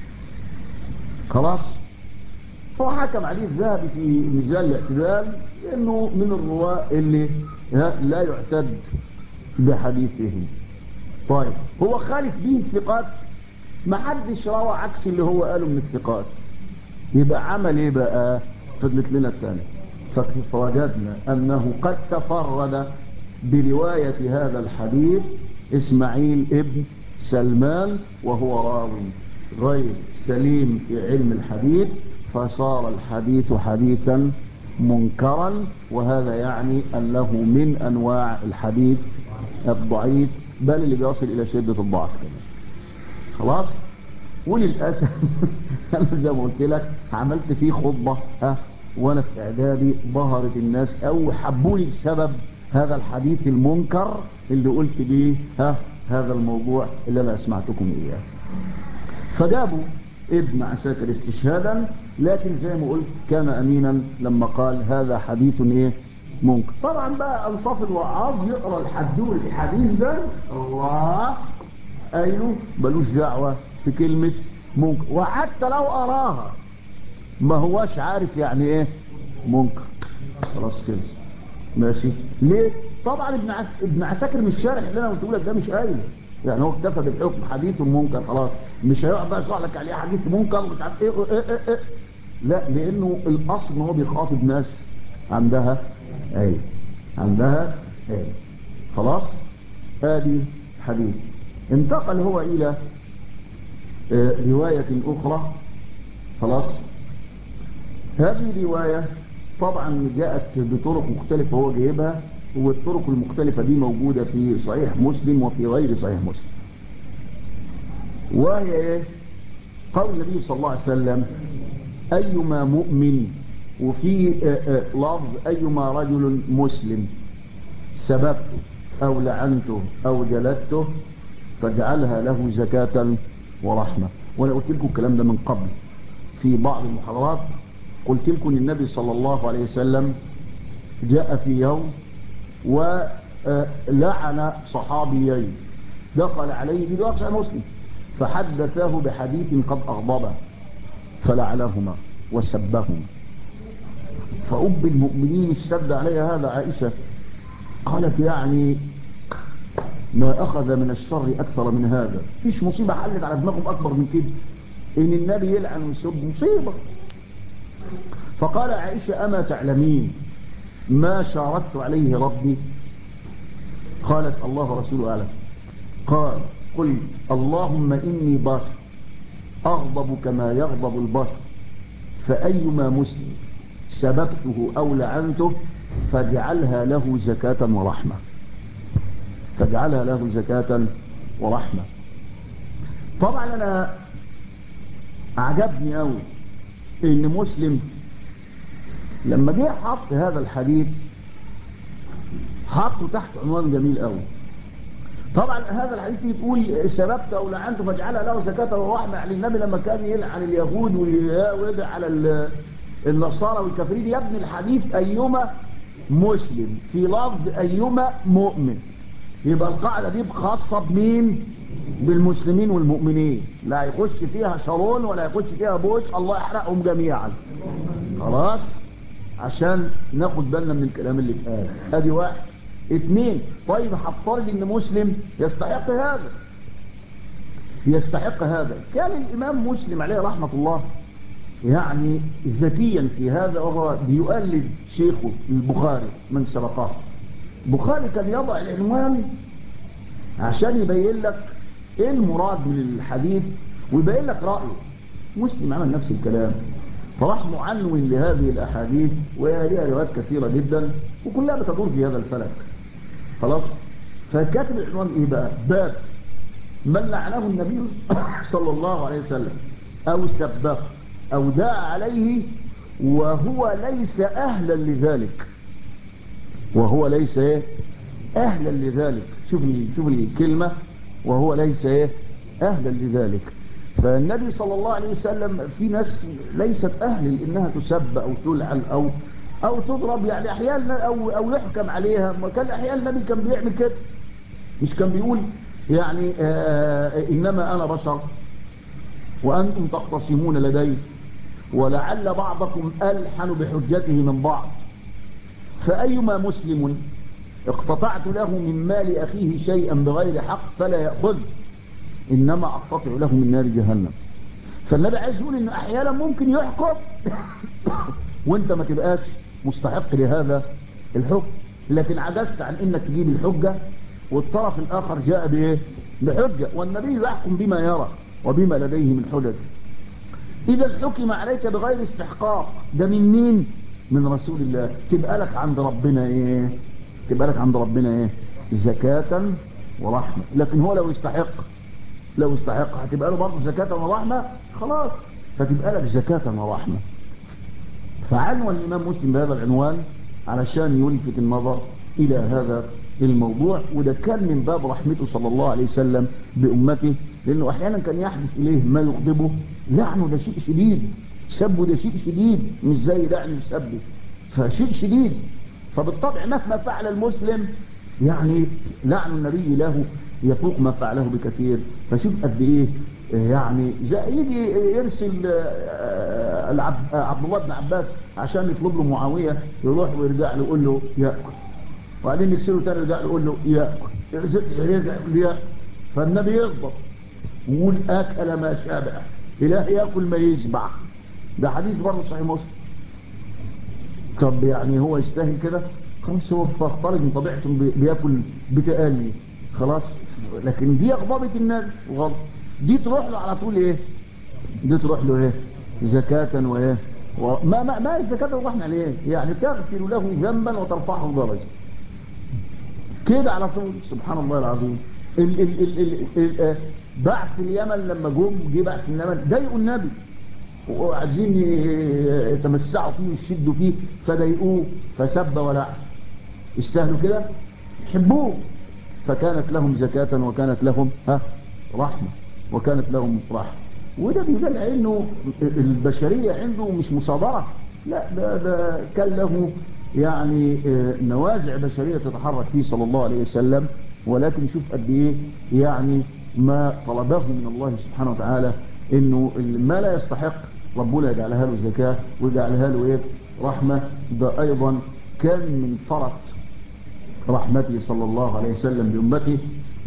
خلاص. هو حكم عليه الذهبي في ميزان الاعتدال انه من الرواه اللي لا يعتد بحديثه. طيب هو خالف به الثقات، ما حدش روى عكس اللي هو قاله من الثقات، يبقى عمل ايه بقى؟ فضلت لنا الثاني. فوجدنا انه قد تفرد برواية هذا الحديث اسماعيل ابن سلمان وهو راوي غير سليم في علم الحديث، فصار الحديث حديثا منكرا، وهذا يعني انه من انواع الحديث الضعيف بل اللي بيصل الى شدة الضعف كمان خلاص. وللأسف أنا زي ما قلت لك عملت فيه خطبة وأنا في إعدادي ظهرت الناس أو حبوني بسبب هذا الحديث المنكر اللي قلت بيه هذا الموضوع اللي أنا أسمعتكم إياه. فجابوا ابن عساكر استشهادا، لكن زي ما قلت كان أمينا لما قال هذا حديث إيه؟ منكر. طبعا بقى أنصاف الوعاظ يقرأ الحديث ده الله أيوه ملوش دعوة في كلمة منكر، وحتى لو أراها ما هواش عارف يعني ايه منكر خلاص كده ماشي. ليه؟ طبعا ابن عساكر مش شارح اللي انا قلته لك ده، مش قايل يعني، هو اكتفى بالحكم حديث منكر خلاص، مش هيقعد بقى يشرح لك عليه حديث منكر ومش عارف إيه. لا، لانه الاصل ان هو بيخاطب ناس عندها عيب، عندها عيب خلاص. ادي حديث. انتقل هو الى رواية اخرى خلاص. هذه رواية طبعا جاءت بطرق مختلفة هو جايبها، والطرق المختلفة دي موجودة في صحيح مسلم وفي غير صحيح مسلم. وهي ايه؟ قول النبي صلى الله عليه وسلم ايما مؤمن، وفي لفظ ايما رجل مسلم سببته او لعنته او جلدته فاجعلها له زكاة ورحمة. وانا قلت لكم الكلام ده من قبل في بعض المحاضرات، قلت لكم ان النبي صلى الله عليه وسلم جاء في يوم ولعن صحابيين دخل عليه في رواية مسلم فحدثاه بحديث قد أغضبه فلعنهما وسبهما. فأب المؤمنين اشتد عليها هذا عائشة، قالت يعني ما أخذ من الشر أكثر من هذا، فيش مصيبة حلت على دماغهم أكبر من كده إن النبي يلعن ويسب، مصيبة. فقال عائشة أما تعلمين ما شاركت عليه ربي؟ قالت الله ورسوله أعلم. قال قل اللهم إني بشر أغضب كما يغضب البشر، فأيما مسلم سببته أو لعنته فاجعلها له زكاة ورحمة، فاجعلها له زكاة ورحمة. طبعا أنا أعجبني أوي إن مسلم لما جه حط هذا الحديث حطه تحت عنوان جميل قوي. طبعا هذا الحديث يقول سببت او لعنته فاجعلها له زكاة ورحمة، يعني النبي لما كان يلعن اليهود ويدعي على النصارى والكافرين، يا ابن الحديث ايما مسلم في لفظ ايما مؤمن، يبقى القاعدة دي خاصة بمين؟ بالمسلمين والمؤمنين، لا يخش فيها شارون ولا يخش فيها بوش، الله يحرقهم جميعا. خلاص، عشان ناخد بالنا من الكلام اللي اتقال. ادي واحد. اتنين، طيب هفترض ان مسلم يستحق هذا، يستحق هذا. كان الامام مسلم عليه رحمة الله يعني ذكيا في هذا، وهو بيقلد شيخه البخاري من سبقه. البخاري كان يضع العنوان عشان يبين لك ايه المراد من الحديث ويبين لك رأيه. مسلم عمل نفس الكلام، فراح معنون لهذه الاحاديث، وهي لها روايات كثيرة جدا وكلها بتدور في هذا الفلك. خلاص، فكاتب العنوان ايه بقى؟ باب من لعنه النبي صلى الله عليه وسلم او سبه او دعا عليه وهو ليس اهلا لذلك، وهو ليس ايه اهلا لذلك. شوف الكلمة، وهو ليس ايه اهلا لذلك. فالنبي صلى الله عليه وسلم في ناس ليست اهل انها تسب او تلعن او تضرب، يعني احيانا او يحكم عليها. ما كان احيانا النبي كان بيعمل كده، مش كان بيقول يعني انما انا بشر وانتم تختصمون لدي ولعل بعضكم الحن بحجته من بعض، فايما مسلم اقتطعت له من مال اخيه شيئا بغير حق فلا ياخذ، انما اقتطع له من نار جهنم. فالنبي عايز يقول ان احيانا ممكن يحكم وانت ما تبقاش مستحق لهذا الحكم، لكن عجزت عن انك تجيب الحجة والطرف الاخر جاء بايه؟ بحجة، والنبي يحكم بما يرى وبما لديه من حجج. اذا حكم عليك بغير استحقاق، ده من مين؟ من رسول الله. تبقى لك عند ربنا ايه؟ تبقى لك عند ربنا ايه؟ زكاة ورحمة. لكن هو لو استحق هتبقى له برضه زكاة ورحمة، خلاص، فتبقى لك زكاة ورحمة. فعنوان الإمام مسلم بهذا العنوان علشان يلفت النظر إلى هذا الموضوع، وده كان من باب رحمته صلى الله عليه وسلم بأمته، لأنه أحيانا كان يحدث إليه ما يغضبه. لعنه ده شيء شديد، سبه ده شيء شديد، مش زي لعنه وسبه، فشيء شديد. فبالطبع مهما فعل المسلم يعني لعن النبي له يفوق ما فعله بكثير. فشوف قد ايه يعني يجي يرسل عبد الله بن عباس عشان يطلب له معاوية، يروح ويرجع له يقول له يأكل، وبعدين يرسله تاني يرجع له يقول له يأكل، يرجع يقول يأكل. فالنبي يغضب ويقول أكل ما شابع، إله يأكل ما يشبع. ده حديث برضه صحيح مسلم. طب يعني هو يستاهل كده؟ خلاص، هو فاختلط من طبيعته بياكل بتقالي، خلاص. لكن دي غضبة النبي وغضب، دي تروح له على طول ايه؟ دي تروح له ايه؟ زكاة وايه؟ ما الزكاة والرحمة عليه يعني تغفر له ذنبا وترفعه درجة كده على طول. سبحان الله العظيم. بعث اليمن لما جه بعث اليمن ضايقوا النبي وعايزين يتمسعوا فيه ويشدوا فيه، فضايقوه فسب ولعن. يستاهلوا كده؟ يحبوه. فكانت لهم زكاة وكانت لهم رحمة، وكانت لهم رحمة. وده بيدل على انه البشرية عنده مش مصادرة، لا، ده كان له يعني نوازع بشرية تتحرك فيه صلى الله عليه وسلم. ولكن شوف قد ايه يعني ما طلبه من الله سبحانه وتعالى، انه ما لا يستحق ربنا يجعلها له زكاة ويجعلها له ايه؟ رحمة. ده ايضا كان من فرط رحمته صلى الله عليه وسلم بأمته،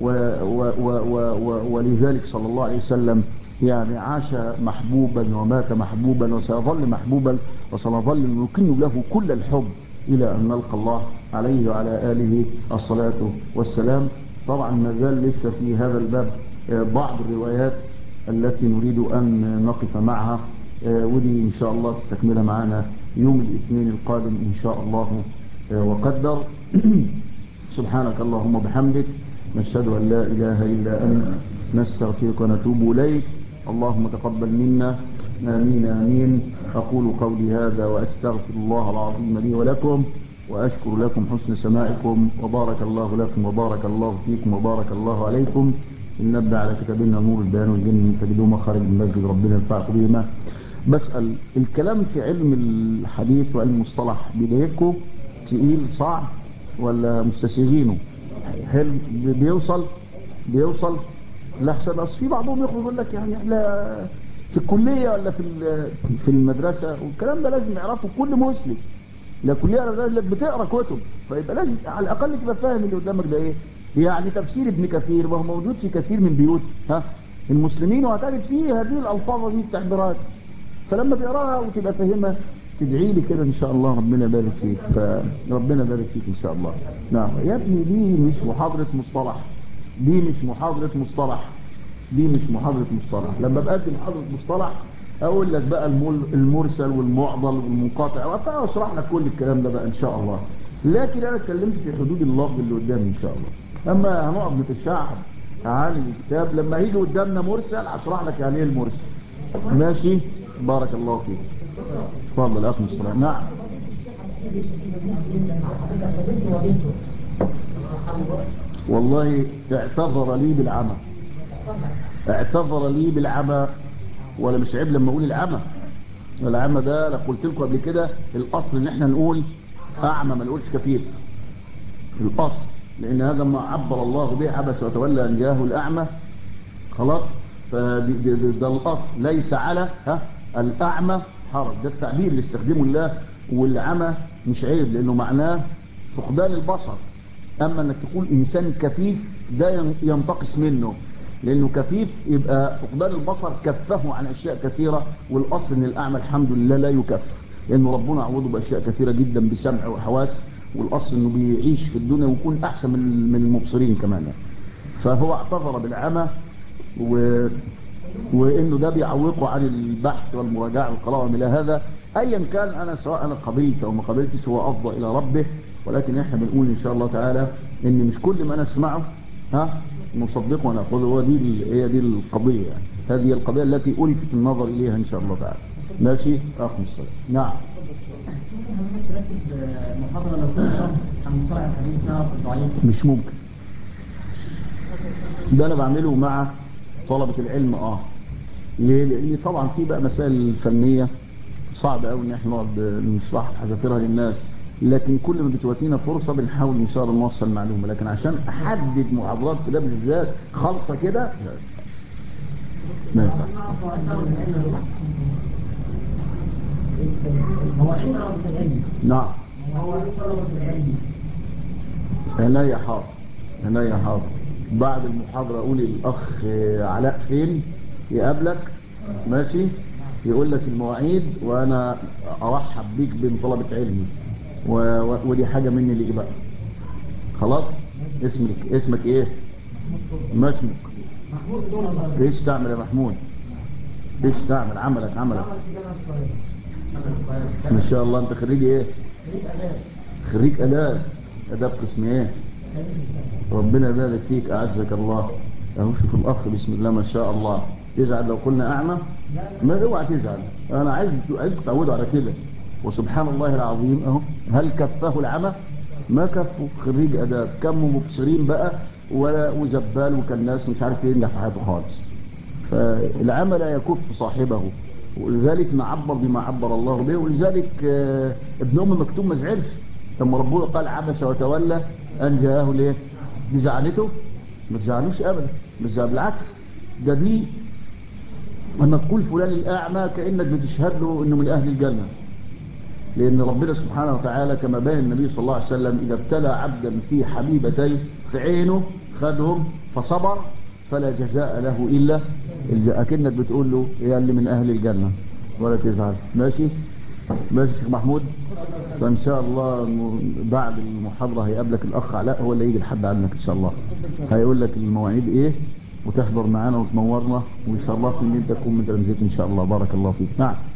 ولذلك صلى الله عليه وسلم يعني عاش محبوبا ومات محبوبا وسيظل محبوبا، وسنظل نكن له كل الحب إلى أن نلقى الله عليه وعلى آله الصلاة والسلام. طبعا ما زال لسه في هذا الباب بعض الروايات التي نريد أن نقف معها، ودي إن شاء الله تستكمل معنا يوم الاثنين القادم إن شاء الله وقدر. سبحانك اللهم وبحمدك، نشهد أن لا إله إلا أنت، نستغفرك ونتوب إليك. اللهم تقبل منا، آمين آمين. أقول قولي هذا وأستغفر الله العظيم لي ولكم، وأشكر لكم حسن سماعكم، وبارك الله لكم وبارك الله فيكم وبارك الله عليكم. إن نبدأ على كتابنا نور البيان والجن تجدوا مخارج المسجد، ربنا ينفعكم بهما. بسأل الكلام في علم الحديث وعلم المصطلح بدايتكم تقيل صعب ولا مستسيغينه؟ حلو، بيوصل لحسن اصل في بعضهم يخرج يقول لك يعني احنا في الكليه ولا في المدرسه، والكلام ده لازم يعرفه كل مسلم. لا كليه ولا لك بتقرا كتب، فيبقى لازم على الاقل تبقى فاهم اللي قدامك ده ايه. يعني تفسير ابن كثير وهو موجود في كثير من بيوت المسلمين، وهتجد فيه هذه الالفاظ دي التعبيرات، فلما تقراها وتبقى فاهمها تدعي لي كده ان شاء الله ربنا يبارك فيك. فربنا يبارك فيك ان شاء الله. نعم يا ابني، دي مش محاضره مصطلح، دي مش محاضره مصطلح، دي مش محاضره مصطلح. لما بقدم محاضره مصطلح اقول لك بقى المرسل والمعضل والمنقطع، واشرح لك كل الكلام ده بقى ان شاء الله. لكن انا اتكلمت في حدود اللفظ اللي قدامي ان شاء الله. اما هنقعد نتشعب عن الكتاب، لما هيجي قدامنا مرسل هشرح لك يعني ايه المرسل. ماشي، بارك الله فيك. تفضل اخي مصطفى. نعم. والله اعتذر لي بالعمى، اعتذر لي بالعمى. ولا مش عيب لما اقول العمى؟ العمى ده انا قلت لكم قبل كده الاصل ان احنا نقول اعمى ما نقولش كفيف، الاصل، لان هذا ما عبر الله به عبس وتولى ان جاءه الاعمى. خلاص، ده الاصل، ليس على الاعمى حرج، ده التعبير اللي استخدمه الله. والعمى مش عيب لانه معناه فقدان البصر. اما انك تقول انسان كفيف ده ينتقص منه، لانه كفيف يبقى فقدان البصر كفه عن اشياء كثيره، والاصل ان الاعمى الحمد لله لا يكف، لانه ربنا عوضه باشياء كثيره جدا بسمع وحواس، والاصل انه بيعيش في الدنيا ويكون احسن من المبصرين كمان. فهو اعتذر بالعمى وانه ده بيعوقه عن البحث والمراجعه والقراءه الى هذا. ايا كان، انا سواء انا قبلت او ما قبلتش هو افضل الى ربه، ولكن احنا بنقول ان شاء الله تعالى ان مش كل ما انا اسمعه نصدقه وناخذه. هو هي دي القضيه يعني. هذه القضيه التي الفت النظر اليها ان شاء الله تعالى. ماشي اخ مصطفى. نعم. مش ممكن، ده انا بعمله مع طلبه العلم. ليه؟ لان طبعا في بقى مسائل فنيه صعب قوي ان احنا نقعد نشرح حذافيرها للناس، لكن كل ما بتواتينا فرصه بنحاول ان شاء الله نوصل معلومه، لكن عشان احدد محاضرات في ده بالذات خالصه كده ما ينفعش. نعم. عناية حاضر، عناية حاضر. بعد المحاضرة أقول الأخ علاء فين يقابلك، ماشي، يقول لك المواعيد، وأنا أرحب بيك بين طلبة علمي، ودي حاجة مني ليك بقى. خلاص. اسمك إيه؟ ما اسمك؟ إيش تعمل يا محمود؟ إيش تعمل؟ عملك ما شاء الله. أنت خريج إيه؟ خريج آداب قسم إيه؟ ربنا يبارك فيك، أعزك الله. أهو شوف الأخ بسم الله ما شاء الله. تزعل لو قلنا أعمى؟ ما اوعى تزعل، أنا عايزك تعودوا على كده. وسبحان الله العظيم أهو، هل كفاه العمى؟ ما كفه. خريج آداب، كم مبصرين بقى وزبال وكالناس مش عارف ينجح في حياته خالص. فالعمى لا يكف صاحبه، ولذلك نعبر بما عبر الله به. ولذلك ابن أم مكتوم ما زعلش لما ربنا قال عبس وتولى أن جاءه ليه؟ دي زعلته؟ ما تزعلوش أبدا، بالعكس، دي لما تقول فلان الأعمى كأنك بتشهد له أنه من أهل الجنة، لأن ربنا سبحانه وتعالى كما بين النبي صلى الله عليه وسلم إذا ابتلى عبدا في حبيبتيه في عينه خدهم فصبر فلا جزاء له إلا أكنك بتقول له يا اللي من أهل الجنة، ولا تزعل. ماشي شيخ محمود. فإن شاء الله بعد المحاضرة هيقابلك الأخ علاء، هو اللي يجي لحد عنك إن شاء الله، هيقول لك المواعيد إيه وتحضر معانا وتنورنا، وإن شاء الله في إن أنت تكون من تلامذتنا إن شاء الله. بارك الله فيك. نعم.